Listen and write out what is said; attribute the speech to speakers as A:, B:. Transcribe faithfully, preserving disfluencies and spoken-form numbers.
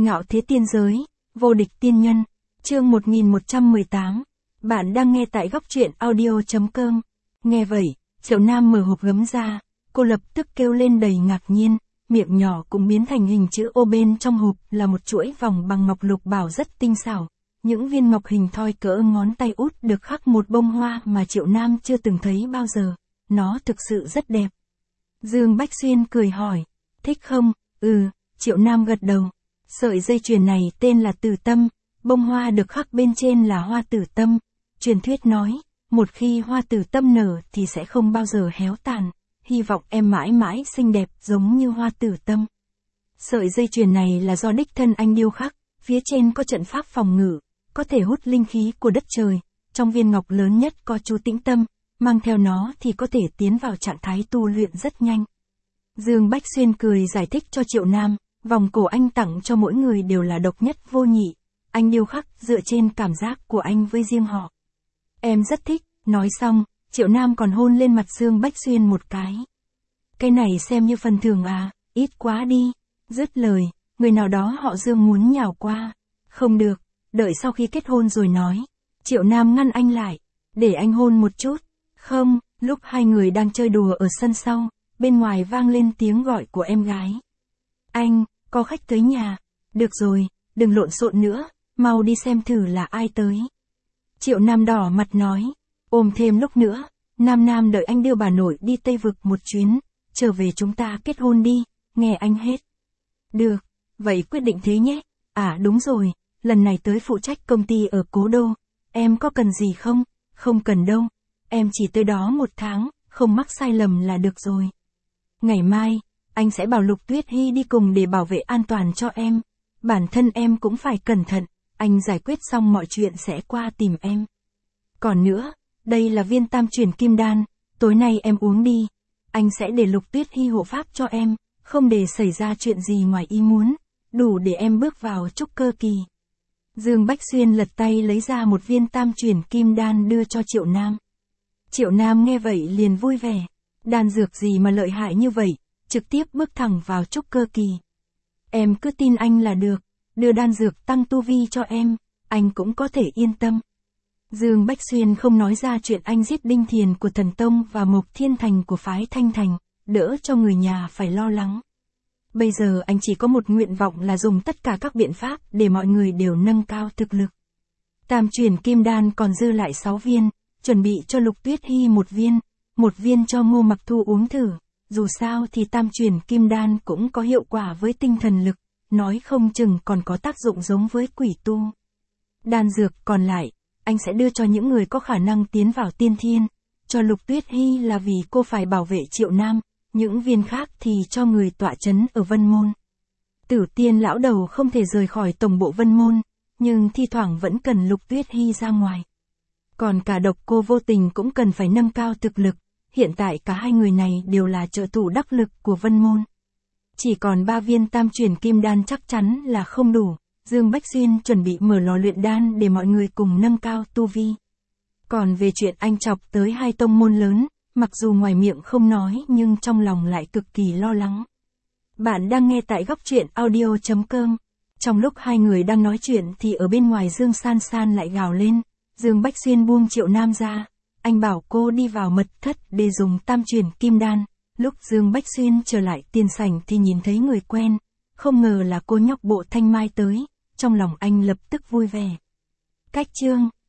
A: Ngạo thế tiên giới, vô địch tiên nhân, chương một nghìn một trăm mười tám. Bạn đang nghe tại góc truyện audio.com. Nghe vậy, Triệu Nam mở hộp gấm ra, cô lập tức kêu lên đầy ngạc nhiên, miệng nhỏ cũng biến thành hình chữ O, bên trong hộp là một chuỗi vòng bằng ngọc lục bảo rất tinh xảo. Những viên ngọc hình thoi cỡ ngón tay út được khắc một bông hoa mà Triệu Nam chưa từng thấy bao giờ. Nó thực sự rất đẹp. Dương Bách Xuyên cười hỏi, thích không? Ừ, Triệu Nam gật đầu. Sợi dây chuyền này tên là Tử Tâm, bông hoa được khắc bên trên là hoa tử tâm. Truyền thuyết nói, một khi hoa tử tâm nở thì sẽ không bao giờ héo tàn, hy vọng em mãi mãi xinh đẹp giống như hoa tử tâm. Sợi dây chuyền này là do đích thân anh điêu khắc, phía trên có trận pháp phòng ngự, có thể hút linh khí của đất trời, trong viên ngọc lớn nhất có chú tĩnh tâm, mang theo nó thì có thể tiến vào trạng thái tu luyện rất nhanh. Dương Bách Xuyên cười giải thích cho Triệu Nam, vòng cổ anh tặng cho mỗi người đều là độc nhất vô nhị, anh điêu khắc dựa trên cảm giác của anh với riêng họ. Em rất thích, nói xong, Triệu Nam còn hôn lên mặt Dương Bách Xuyên một cái. Cái này xem như phần thưởng à, ít quá đi. Dứt lời, người nào đó họ Dương muốn nhào qua. Không được, đợi sau khi kết hôn rồi nói. Triệu Nam ngăn anh lại, để anh hôn một chút. Không, lúc hai người đang chơi đùa ở sân sau, bên ngoài vang lên tiếng gọi của em gái. Anh, có khách tới nhà. Được rồi, đừng lộn xộn nữa, mau đi xem thử là ai tới. Triệu Nam đỏ mặt nói, ôm thêm lúc nữa, Nam Nam đợi anh đưa bà nội đi Tây Vực một chuyến, trở về chúng ta kết hôn đi, nghe anh hết. Được, vậy quyết định thế nhé. À đúng rồi, lần này tới phụ trách công ty ở Cố Đô, em có cần gì không? Không cần đâu, em chỉ tới đó một tháng, không mắc sai lầm là được rồi. Ngày mai, anh sẽ bảo Lục Tuyết Hy đi cùng để bảo vệ an toàn cho em. Bản thân em cũng phải cẩn thận, anh giải quyết xong mọi chuyện sẽ qua tìm em. Còn nữa, đây là viên tam chuyển kim đan, tối nay em uống đi. Anh sẽ để Lục Tuyết Hy hộ pháp cho em, không để xảy ra chuyện gì ngoài ý muốn, đủ để em bước vào trúc cơ kỳ. Dương Bách Xuyên lật tay lấy ra một viên tam chuyển kim đan đưa cho Triệu Nam. Triệu Nam nghe vậy liền vui vẻ, đan dược gì mà lợi hại như vậy, trực tiếp bước thẳng vào trúc cơ kỳ. Em cứ tin anh là được, đưa đan dược tăng tu vi cho em, anh cũng có thể yên tâm. Dương Bách Xuyên không nói ra chuyện anh giết Đinh Thiền của Thần Tông và Mộc Thiên Thành của phái Thanh Thành, đỡ cho người nhà phải lo lắng. Bây giờ anh chỉ có một nguyện vọng là dùng tất cả các biện pháp để mọi người đều nâng cao thực lực. Tam chuyển kim đan còn dư lại sáu viên, chuẩn bị cho Lục Tuyết Hy một viên, một viên cho Ngô Mặc Thu uống thử. Dù sao thì tam chuyển kim đan cũng có hiệu quả với tinh thần lực, nói không chừng còn có tác dụng giống với quỷ tu. Đan dược còn lại, anh sẽ đưa cho những người có khả năng tiến vào tiên thiên, cho Lục Tuyết Hy là vì cô phải bảo vệ Triệu Nam, những viên khác thì cho người tọa chấn ở Vân Môn. Tử Tiên lão đầu không thể rời khỏi tổng bộ Vân Môn, nhưng thi thoảng vẫn cần Lục Tuyết Hy ra ngoài. Còn cả Độc Cô Vô Tình cũng cần phải nâng cao thực lực. Hiện tại cả hai người này đều là trợ thủ đắc lực của Vân Môn. Chỉ còn ba viên tam chuyển kim đan chắc chắn là không đủ, Dương Bách Xuyên chuẩn bị mở lò luyện đan để mọi người cùng nâng cao tu vi. Còn về chuyện anh chọc tới hai tông môn lớn, mặc dù ngoài miệng không nói nhưng trong lòng lại cực kỳ lo lắng. Bạn đang nghe tại góc truyện audio.com. Trong lúc hai người đang nói chuyện thì ở bên ngoài Dương San San lại gào lên, Dương Bách Xuyên buông Triệu Nam ra. Anh bảo cô đi vào mật thất để dùng tam chuyển kim đan. Lúc Dương Bách Xuyên trở lại tiền sảnh thì nhìn thấy người quen. Không ngờ là cô nhóc Bộ Thanh Mai tới. Trong lòng anh lập tức vui vẻ. Cách chương